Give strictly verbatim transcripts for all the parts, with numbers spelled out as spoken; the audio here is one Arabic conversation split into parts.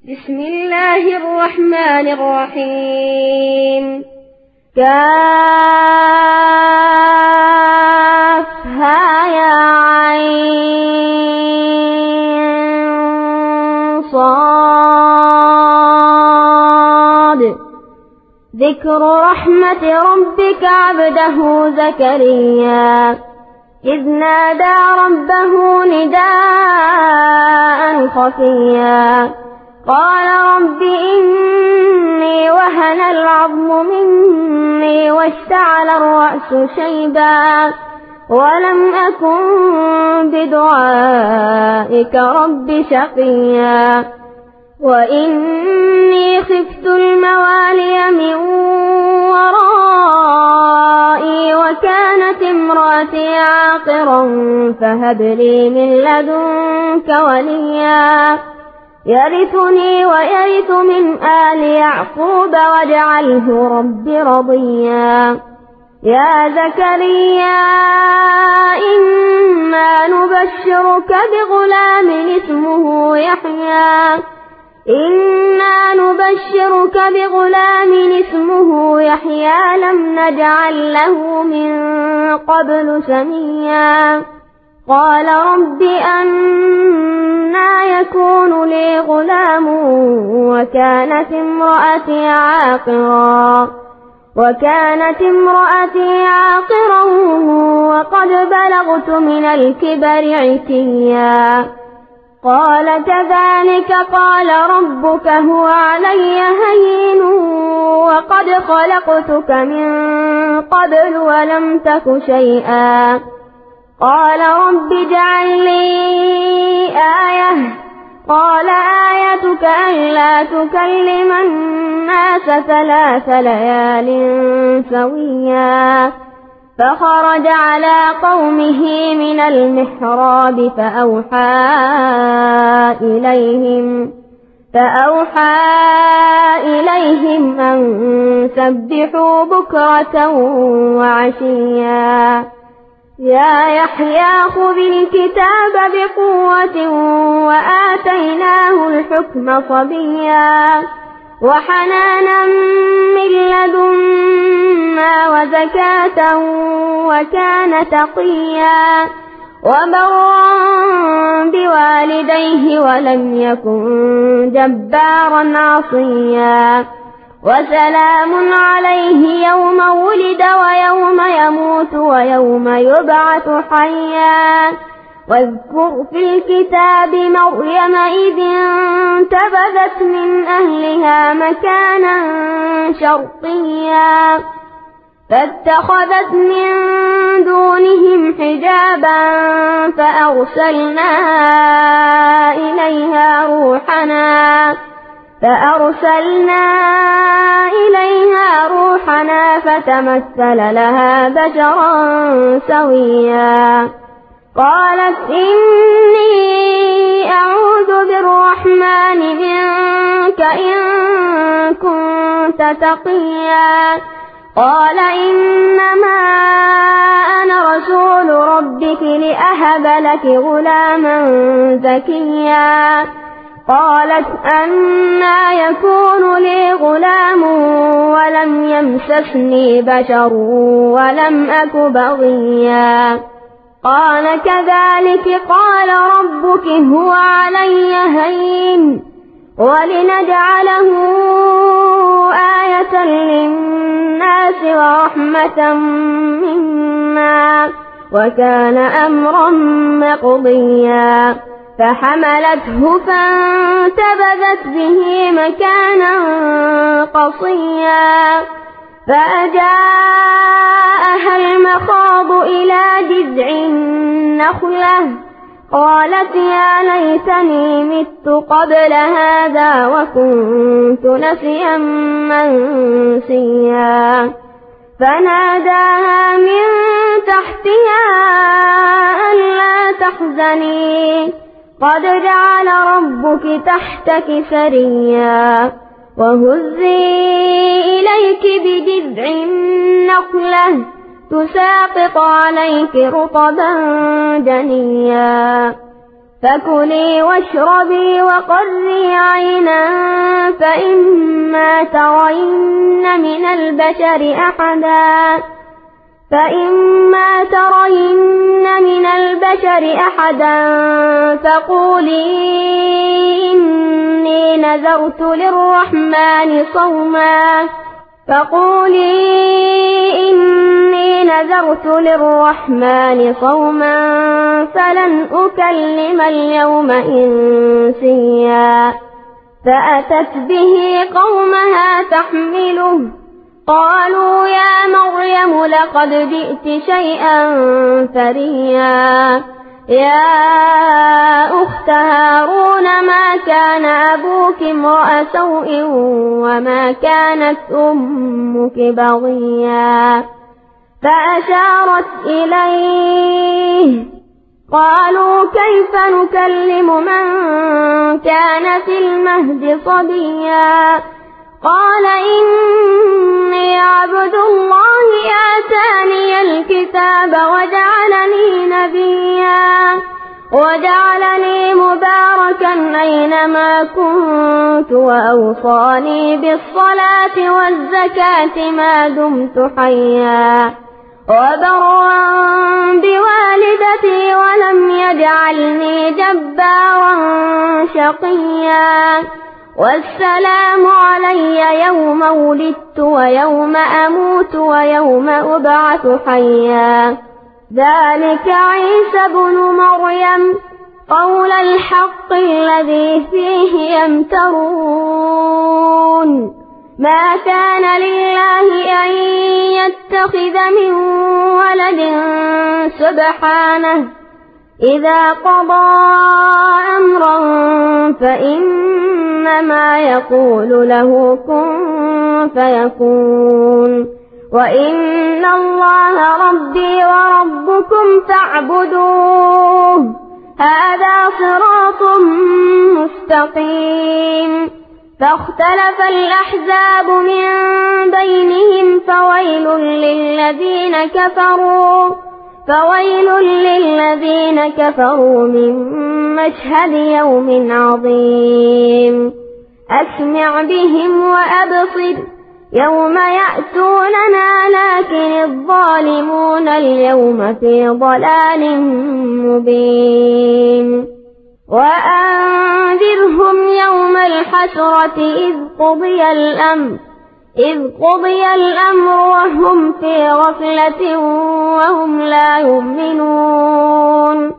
بسم الله الرحمن الرحيم. كافها يا عين صاد. ذكر رحمة ربك عبده زكريا إذ نادى ربه نداء خفيا قال رب إني وهن العظم مني واشتعل الرأس شيبا ولم أكن بدعائك رب شقيا وإني خفت الموالي من ورائي وكانت امرأتي عاقرا فهب لي من لدنك وليا يرثني ويرث من آل يعقوب واجعله رب رضيا. يا زكريا إنا نبشرك بغلام اسمه يحيى إنا نبشرك بغلام اسمه يحيى لم نجعل له من قبل سميا. قال رب أنى يكون لي غلام وكانت امرأتي عاقرا وكانت امرأتي عاقرا وقد بلغت من الكبر عتيا. قال كذلك قال ربك هو علي هين وقد خلقتك من قبل ولم تك شيئا. قال رب اجعل لي آية قال آيتك ألا تكلم الناس ثلاث ليال سويا. فخرج على قومه من المحراب فأوحى إليهم فأوحى إليهم أن سبحوا بكرة وعشيا. يا يحيى خذ الكتاب بقوة وآتيناه الحكم صبيا وحنانا من لدنا وزكاة وكان تقيا وبرا بوالديه ولم يكن جبارا عصيا. وسلام عليه يوم ولد ويوم يموت ويوم يبعث حيا. واذكر في الكتاب مريم إذ انتبذت من أهلها مكانا شرقيا فاتخذت من دونهم حجابا فأرسلنا إليها روحنا فأرسلنا إليها روحنا فتمثل لها بشرا سويا. قالت إني أعوذ بالرحمن منك إن كنت تقيا. قال إنما أنا رسول ربك لأهب لك غلاما زكيا. قالت أنى يكون لي غلام ولم يمسسني بشر ولم أك بغيا. قال كذلك قال ربك هو علي هين ولنجعله آية للناس ورحمة منا وكان أمرا مقضيا. فحملته فانتبذت به مكانا قصيا فأجاءها المخاض إلى جذع النخلة قالت يا ليتني مت قبل هذا وكنت نسيا منسيا. فناداها من تحتها ألا تحزني قد جعل ربك تحتك سريا. وهزي إليك بجذع النخلة تساقط عليك رطبا جنيا. فكلي واشربي وقري عينا فإما ترين من البشر أحدا فإما ترين من البشر أحدا فقولي إني نذرت للرحمن صوما فقولي إني نذرت للرحمن صوما فلن أكلم اليوم إنسيا فأتت به قومها تحمله قالوا يا مريم لقد جئت شيئا فريا يا أخت هارون ما كان أبوك امرأ سوء وما كانت أمك بغيا فأشارت إليه قالوا كيف نكلم من كان في المهد صبيا قال إني عبد الله آتاني الكتاب وجعلني نبيا وجعلني مباركا أينما كنت وأوصاني بالصلاة والزكاة ما دمت حيا وبرا بوالدتي ولم يجعلني جبارا شقيا والسلام علي يوم ولدت ويوم أموت ويوم أبعث حيا ذلك عيسى بن مريم قول الحق الذي فيه يمترون ما كان لله أن يتخذ من ولد سبحانه إذا قضى أمرا فإنما يقول له كن فيكون وإن الله ربي وربكم فاعبدوه هذا صراط مستقيم فاختلف الأحزاب من بينهم فويل للذين كفروا فويل للذين كفروا من مشهد يوم عظيم أسمع بهم وأبصر يوم يأتوننا لكن الظالمون اليوم في ضلال مبين وأنذرهم يوم الحسرة إذ قضي الأمر إذ قضي الأمر وهم في غفلة وهم لا يؤمنون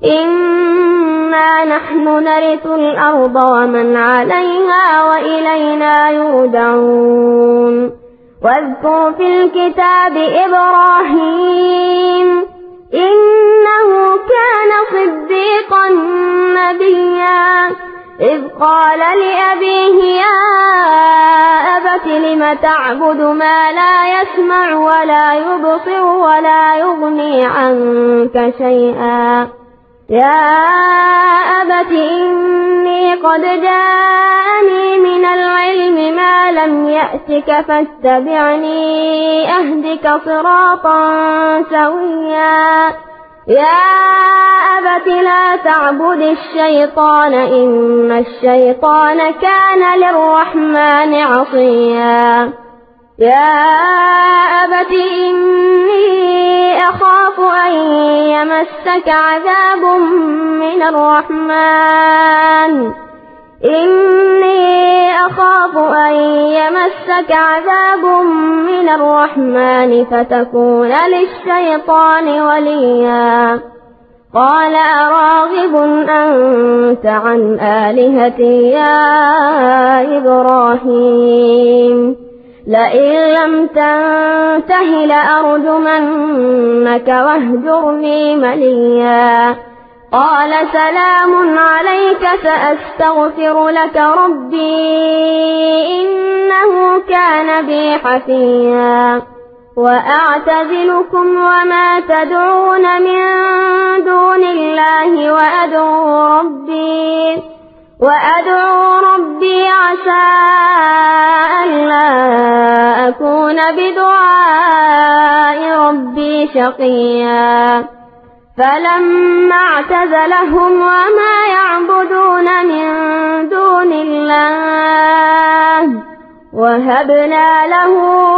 إنا نحن نرث الأرض ومن عليها وإلينا يرجعون واذكر في الكتاب إبراهيم إنه كان صديقا نبيا إذ قال لأبيه يا أبت لم تعبد ما لا يسمع ولا يبصر ولا يغني عنك شيئا يا أبت إني قد جاءني من العلم ما لم يأتك فاتبعني أهدك صراطا سويا يا أبت لا تعبد الشيطان إن الشيطان كان للرحمن عصيا يا أبت إني أخاف أن يمسك عذاب من الرحمن إني أخاف أن يمسك عذاب من الرحمن فتكون للشيطان وليا قال أراغب أنت عن آلهتي يا إبراهيم لئن لم تنته لأرجمنك واهجرني مليا قال سلام عليك سأستغفر لك ربي إنه كان بي حفيا وأعتزلكم وما تدعون من دون الله وأدعو ربي وأدعو ربي عسى ألا أكون بدعاء ربي شقيا فلما اعتزلهم وما يعبدون من دون الله وهبنا له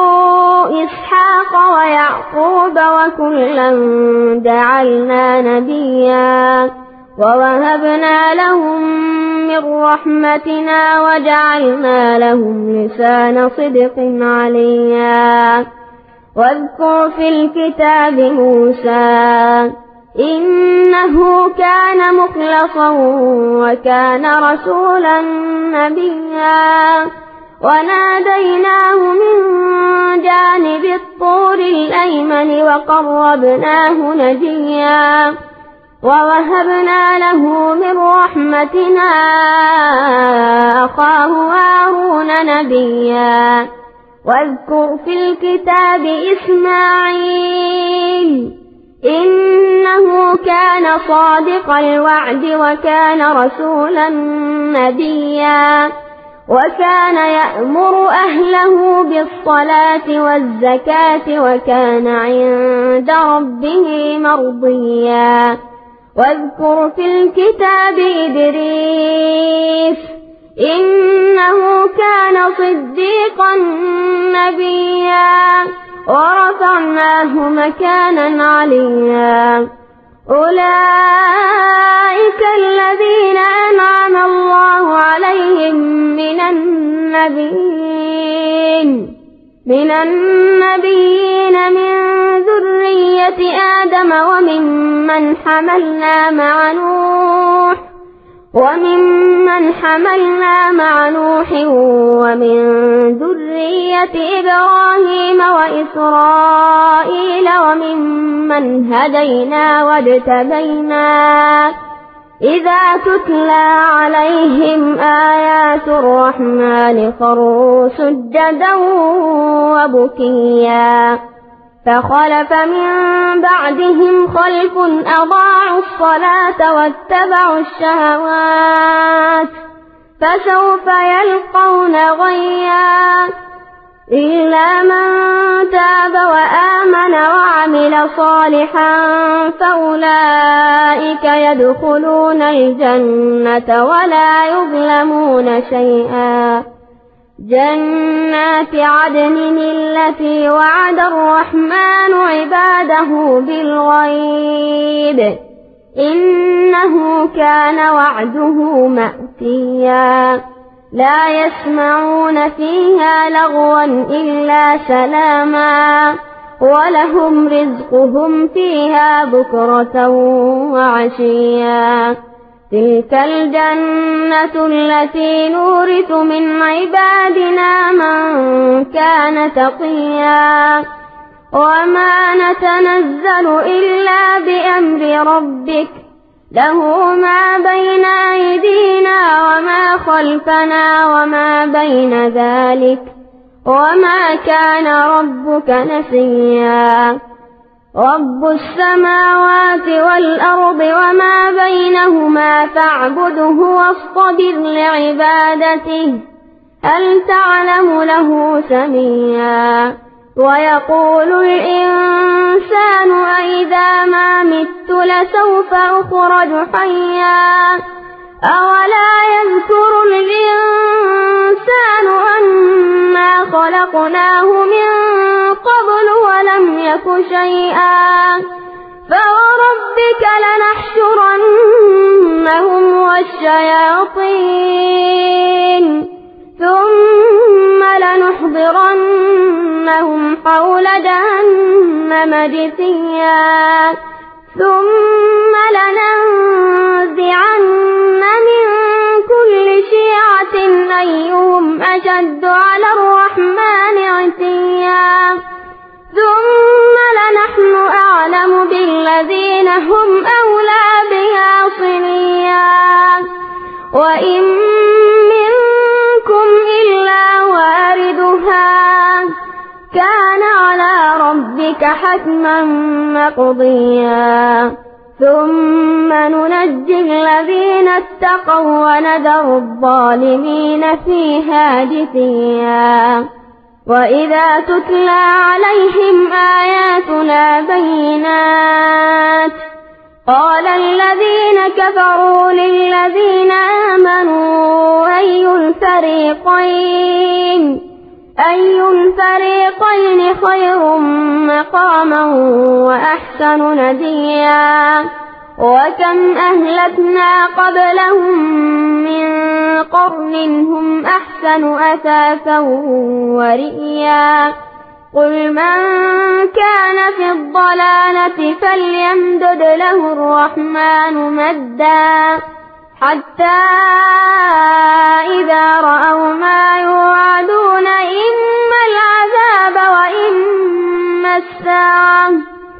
إسحاق ويعقوب وكلا جعلنا نبيا ووهبنا لهم من رحمتنا وجعلنا لهم لسان صدق عليا واذكر في الكتاب موسى إنه كان مخلصا وكان رسولا نبيا وناديناه من جانب الطور الأيمن وقربناه نجيا ووهبنا له من رحمتنا أخاه هارون نبيا واذكر في الكتاب إسماعيل إنه كان صادق الوعد وكان رسولا نبيا وكان يأمر أهله بالصلاة والزكاة وكان عند ربه مرضيا واذكر في الكتاب إدريس إنه كان صديقا نبيا ورفعناه مكانا عليا أولئك الذين أنعم الله عليهم من النبيين من النبيين من ذرية آدم وممن حملنا مع نوح وممن حملنا مع نوح ومن ذرية إبراهيم وإسرائيل وممن هدينا واجتبينا إذا تتلى عليهم آيات الرحمن خروا سجدا وبكيا فخلف من بعدهم خلف أضاعوا الصلاة واتبعوا الشهوات فسوف يلقون غيا إلا من تاب وآمن وعمل صالحا فأولئك يدخلون الجنة ولا يظلمون شيئا جنات عدن التي وعد الرحمن عباده بالغيب إنه كان وعده مأتيا لا يسمعون فيها لغوا إلا سلاما ولهم رزقهم فيها بكرة وعشيا تلك الجنة التي نورث من عبادنا من كان تقيا وما نتنزل إلا بأمر ربك له ما بين أيدينا وما خلفنا وما بين ذلك وما كان ربك نسيا رب السماوات والأرض وما بينهما فاعبده واصطبر لعبادته هل تعلم له سميا ويقول الإنسان أإذا ما مت لسوف أخرج حيا أولا يذكر الإنسان أنا خلقناه من قبل ولم يك شيئا فوربك لنحشرنهم والشياطين ثم لنحضرنهم حول جهنم جثيا ثم لننزعن من كل شيعة أيهم أشد على الرحمن عتيا ثم لنحن أعلم بالذين هم أولى بها صليا وإن منكم إلا واردها كان على ربك حتما مقضيا ثم ننجي الذين اتقوا ونذر الظالمين فيها جثيا وإذا تتلى عليهم آياتنا بينات قال الذين كفروا للذين آمنوا أي الفريقين أي الفريقين خير مقاما وأحسن نديا وكم أهلكنا قبلهم من قرن هم أحسن أثاثا ورئيا قل من كان في الضلالة فليمدد له الرحمن مدا حتى إذا رأوا ما يوعدون إما العذاب وإما الساعة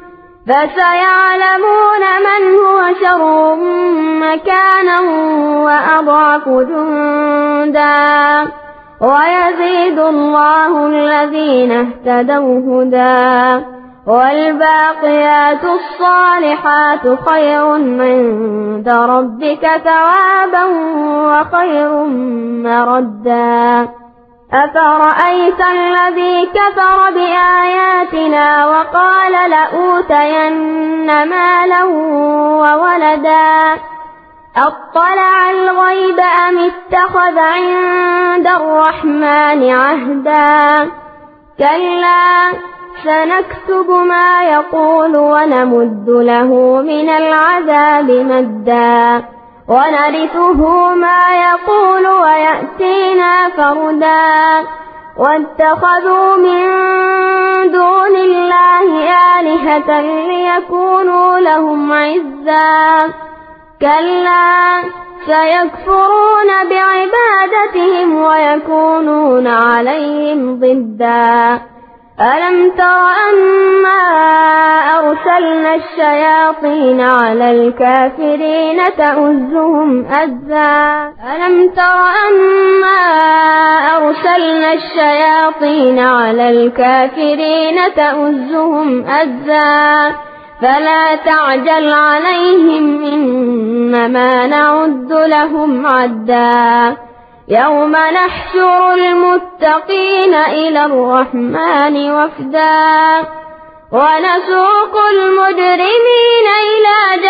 فسيعلمون من هو شر مكانا وأضعف جندا ويزيد الله الذين اهتدوا هدى والباقيات الصالحات خير عند ربك ثوابا وخير مردا أفرأيت الذي كفر بآياتنا وقال لأوتين مالا وولدا أطلع الغيب أم اتخذ عند الرحمن عهدا كلا سنكتب ما يقول ونمد له من العذاب مدا ونرثه ما يقول ويأتينا فردا واتخذوا من دون الله آلهة ليكونوا لهم عزا كلا سيكفرون بعبادتهم ويكونون عليهم ضدا ألم تر أنا أرسلنا الشياطين على الكافرين تؤزهم أزا ألم تر أنا أرسلنا الشياطين على الكافرين تؤزهم أزا فلا تعجل عليهم إنما نعد لهم عدا يوم نحشر المتقين إلى الرحمن وفدا ونسوق المجرمين إلى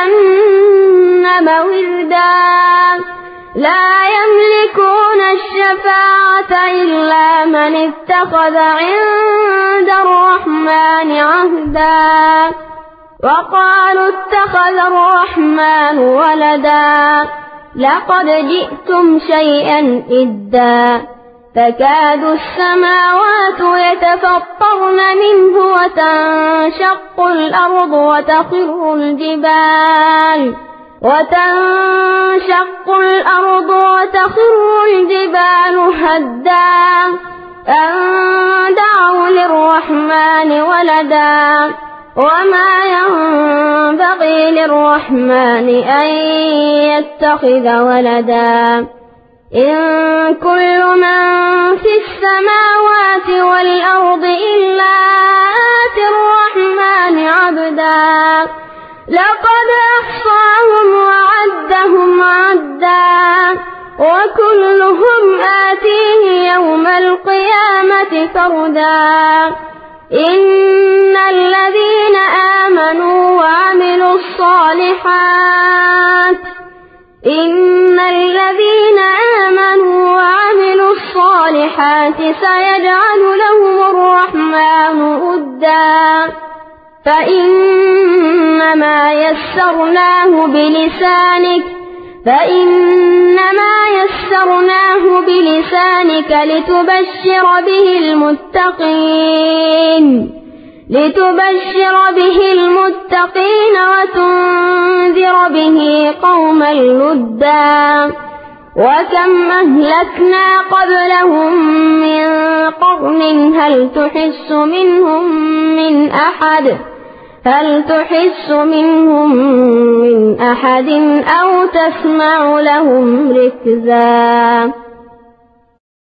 جهنم وردا لا يملكون الشفاعة إلا من اتخذ عند الرحمن عهدا وقالوا اتخذ الرحمن ولدا لقد جئتم شيئا إدا تكاد السماوات يتفطرن منه وتنشق الأرض وتخر الجبال وتنشق الأرض وتخر الجبال هدا أن دعوا للرحمن ولدا وما ينبغي للرحمن أن يتخذ ولدا إن كل من في السماوات والأرض إلا آتي الرحمن عبدا لقد أحصاهم وعدهم عدا وكلهم آتيه يوم القيامة فردا إن الذين آمنوا وعملوا الصالحات إن الذين آمنوا وعملوا الصالحات سيجعل لهم الرحمن ودا فإنما يسرناه بلسانك فإنما يسرناه بلسانك لتبشر به المتقين لتبشر به المتقين وتنذر به قوما لدا وكم أهلكنا قبلهم من قرن هل تحس منهم من أحد هل تحس منهم من أحد أو تسمع لهم ركزا.